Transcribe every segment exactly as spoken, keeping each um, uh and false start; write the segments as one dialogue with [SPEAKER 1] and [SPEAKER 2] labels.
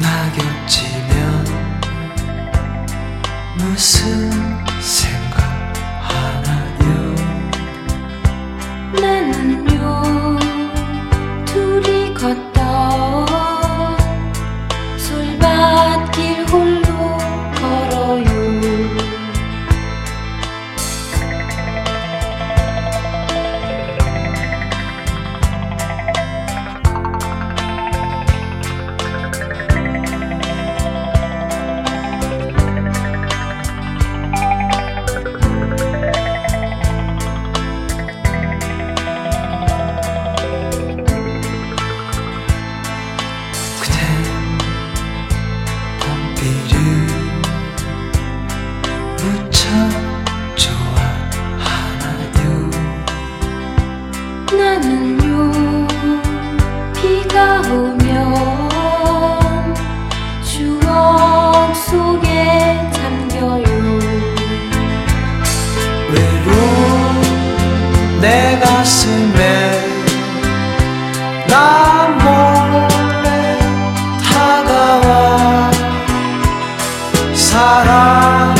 [SPEAKER 1] 나 겹치면 무슨 생각하나요?
[SPEAKER 2] 나는요 둘이 걷던 솔밭길 홀로 걸어요.
[SPEAKER 1] 무척 좋아하나요?
[SPEAKER 2] 나는요 비가 오면 추억 속에 잠겨요.
[SPEAKER 1] 외로운 내 가슴에 나 몰래 다가와 사랑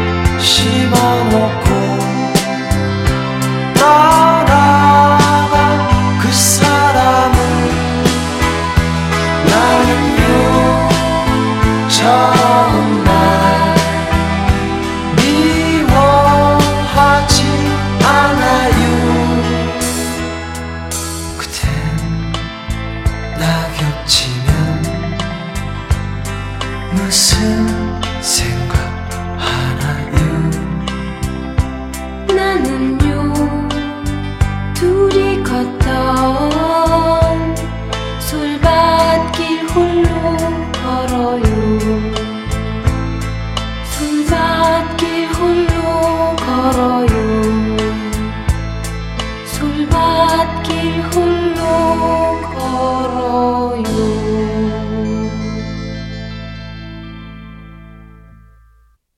[SPEAKER 1] 심어놓고 떠나간 그 사람을 나는요 정말 미워하지 않아요. 그댄 나 겹치면 무슨 생각하나요?
[SPEAKER 2] 나는요 둘이 걷던